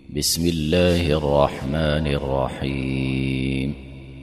بسم الله الرحمن الرحيم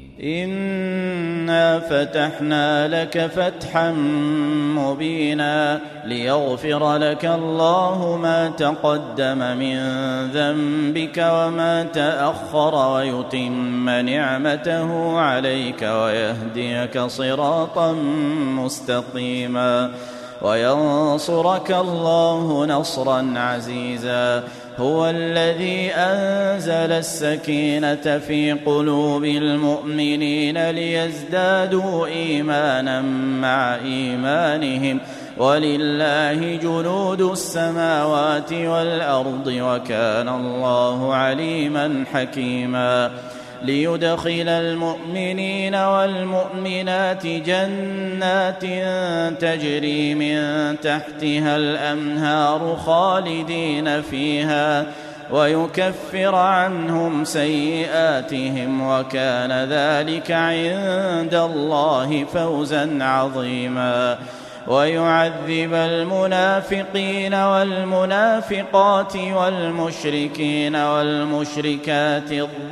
إنا فتحنا لك فتحا مبينا ليغفر لك الله ما تقدم من ذنبك وما تأخر ويتم نعمته عليك ويهديك صراطا مستقيما وينصرك الله نصرا عزيزا. هو الذي أنزل السكينة في قلوب المؤمنين ليزدادوا إيمانا مع إيمانهم ولله جنود السماوات والأرض وكان الله عليما حكيما. ليدخل المؤمنين والمؤمنات جنات تجري من تحتها الأنهار خالدين فيها ويكفر عنهم سيئاتهم وكان ذلك عند الله فوزا عظيما. ويعذب المنافقين والمنافقات والمشركين والمشركات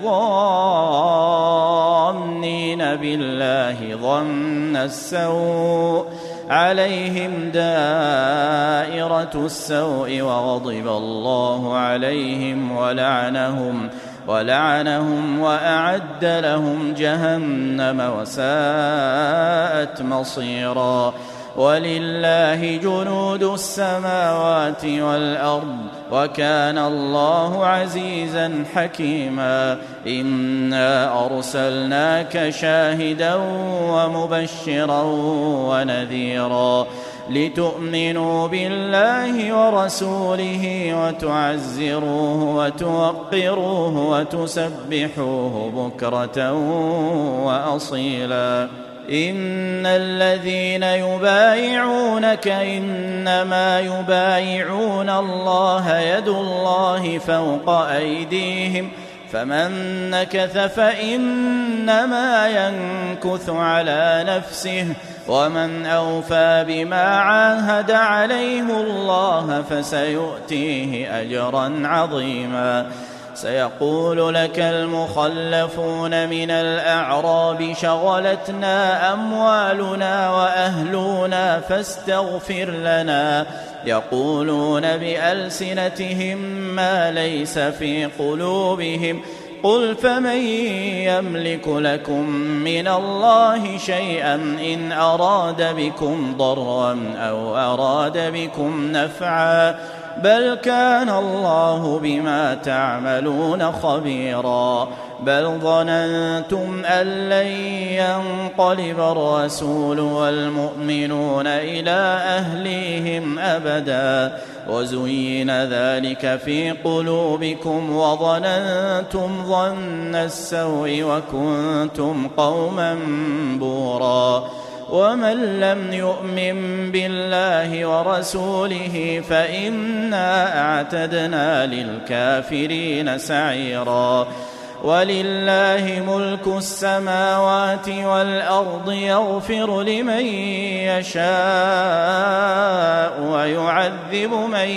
الظانين بالله ظن السوء عليهم دائرة السوء وغضب الله عليهم ولعنهم وأعد لهم جهنم وساءت مصيرا. ولله جنود السماوات والأرض وكان الله عزيزا حكيما. إنا أرسلناك شاهدا ومبشرا ونذيرا لتؤمنوا بالله ورسوله وتعزروه وتوقروه وتسبحوه بكرة وأصيلا. إن الذين يبايعونك إنما يبايعون الله يد الله فوق أيديهم فمن نكث فإنما ينكث على نفسه ومن أوفى بما عاهد عليه الله فسيؤتيه أجرا عظيما. سيقول لك المخلفون من الأعراب شغلتنا أموالنا وأهلنا فاستغفر لنا يقولون بألسنتهم ما ليس في قلوبهم قل فمن يملك لكم من الله شيئا إن أراد بكم ضرا أو أراد بكم نفعا بل كان الله بما تعملون خبيرا. بل ظننتم أن لن ينقلب الرسول والمؤمنون إلى أهليهم أبدا وزين ذلك في قلوبكم وظننتم ظن السوء وكنتم قوما بورا. ومن لم يؤمن بالله ورسوله فإنا أعتدنا للكافرين سعيرا. ولله ملك السماوات والأرض يغفر لمن يشاء ويعذب من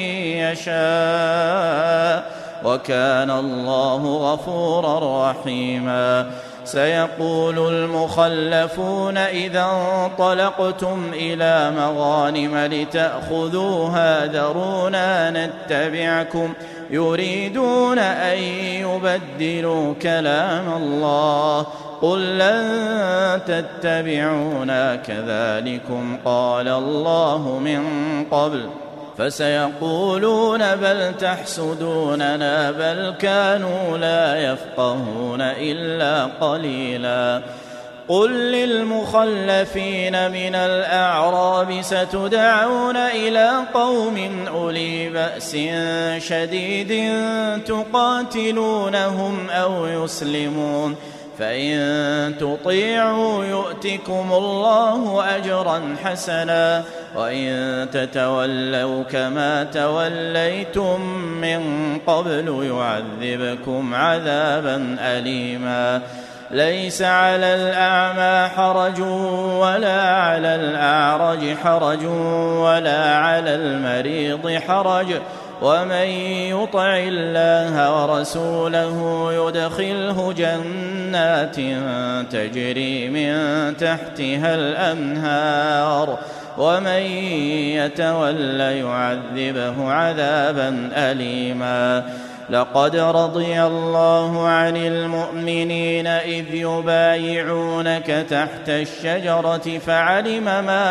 يشاء وكان الله غفورا رحيما. سيقول المخلفون إذا انطلقتم إلى مغانم لتأخذوها ذرونا نتبعكم يريدون أن يبدلوا كلام الله قل لن تتبعونا كذلكم قال الله من قبل فسيقولون بل تحسدوننا بل كانوا لا يفقهون إلا قليلا. قل للمخلفين من الأعراب ستدعون إلى قوم أولي بأس شديد تقاتلونهم أو يسلمون فإن تطيعوا يؤتكم الله أجرا حسنا وإن تتولوا كما توليتم من قبل يعذبكم عذابا أليما. ليس على الأعمى حرج ولا على الأعرج حرج ولا على المريض حرج ومن يطع الله ورسوله يدخله جنات تجري من تحتها الأنهار ومن يتول يعذبه عذابا أليما. لقد رضي الله عن المؤمنين إذ يبايعونك تحت الشجرة فعلم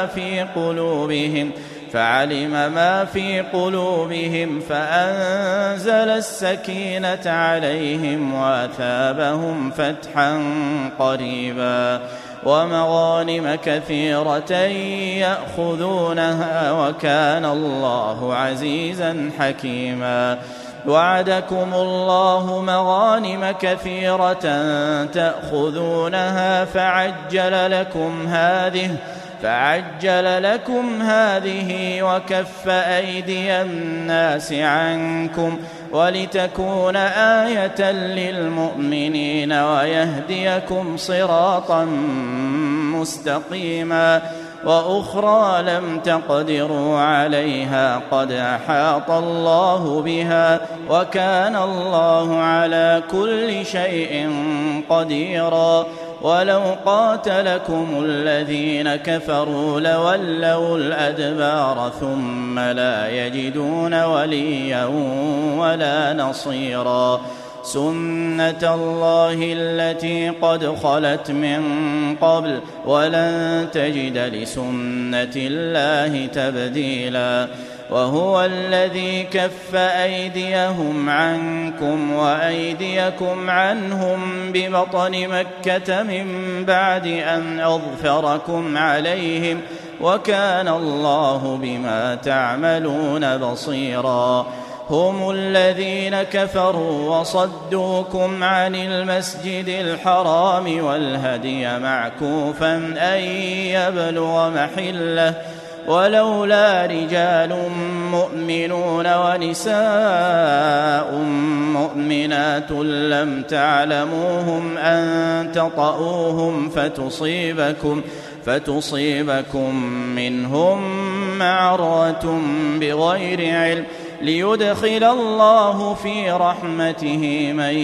ما في قلوبهم فأنزل السكينة عليهم وأثابهم فتحا قريبا ومغانم كثيرة يأخذونها وكان الله عزيزا حكيما. وعدكم الله مغانم كثيرة تأخذونها فعجل لكم هذه وكف أيدي الناس عنكم ولتكون آية للمؤمنين ويهديكم صراطا مستقيما. وأخرى لم تقدروا عليها قد أحاط الله بها وكان الله على كل شيء قديرا. ولو قاتلكم الذين كفروا لولوا الأدبار ثم لا يجدون وليا ولا نصيرا. سنة الله التي قد خلت من قبل ولن تجد لسنة الله تبديلا. وهو الذي كف أيديهم عنكم وأيديكم عنهم ببطن مكة من بعد أن أظفركم عليهم وكان الله بما تعملون بصيرا. هم الذين كفروا وصدوكم عن المسجد الحرام والهدي معكوفا أن يبلغ محله ولولا رجال مؤمنون ونساء مؤمنات لم تعلموهم أن تطؤوهم فتصيبكم منهم معرة بغير علم ليدخل الله في رحمته من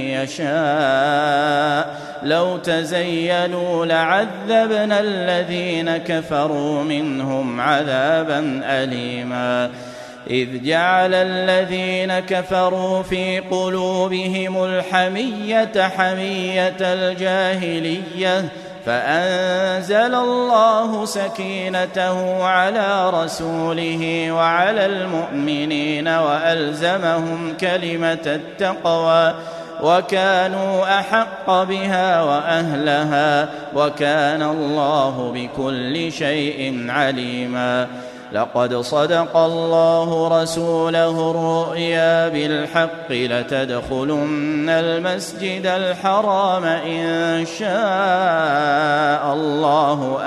يشاء. لو تزيلوا لعذبنا الذين كفروا منهم عذابا أليما. إذ جعل الذين كفروا في قلوبهم الحمية حمية الجاهلية فأنزل الله سكينته على رسوله وعلى المؤمنين وألزمهم كلمة التقوى وكانوا أحق بها وأهلها وكان الله بكل شيء عليما. لقد صدق الله رسوله الرؤيا بالحق لتدخلن المسجد الحرام إن شاء الله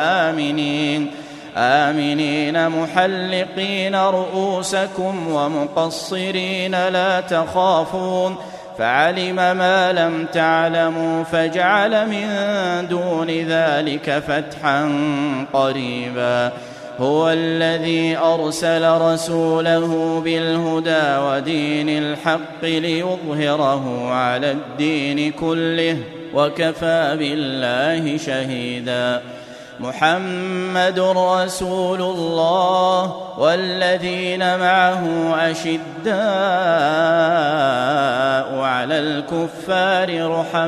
آمنين محلقين رؤوسكم ومقصرين لا تخافون فعلم ما لم تعلموا فجعل من دون ذلك فتحا قريبا. هو الذي أرسل رسوله بالهدى ودين الحق ليظهره على الدين كله وكفى بالله شهيدا. محمد رسول الله والذين معه أشداء على الكفار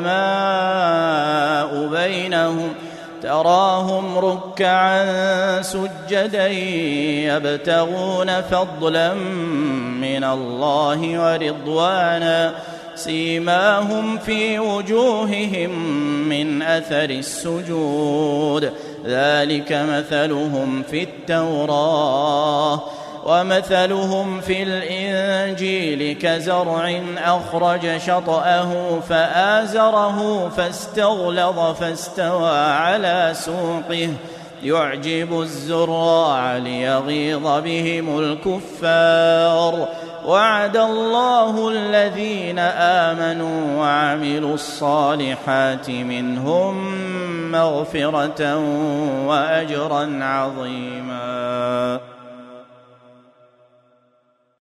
رحماء بينهم تراهم ركعا سجدا يبتغون فضلا من الله ورضوانا سيماهم في وجوههم من أثر السجود ذلك مثلهم في التوراة ومثلهم في الإنجيل كزرع أخرج شطأه فآزره فاستغلظ فاستوى على سوقه يعجب الزراع ليغيظ بهم الكفار. وعد الله الذين آمنوا وعملوا الصالحات منهم مغفرة وأجرا عظيما.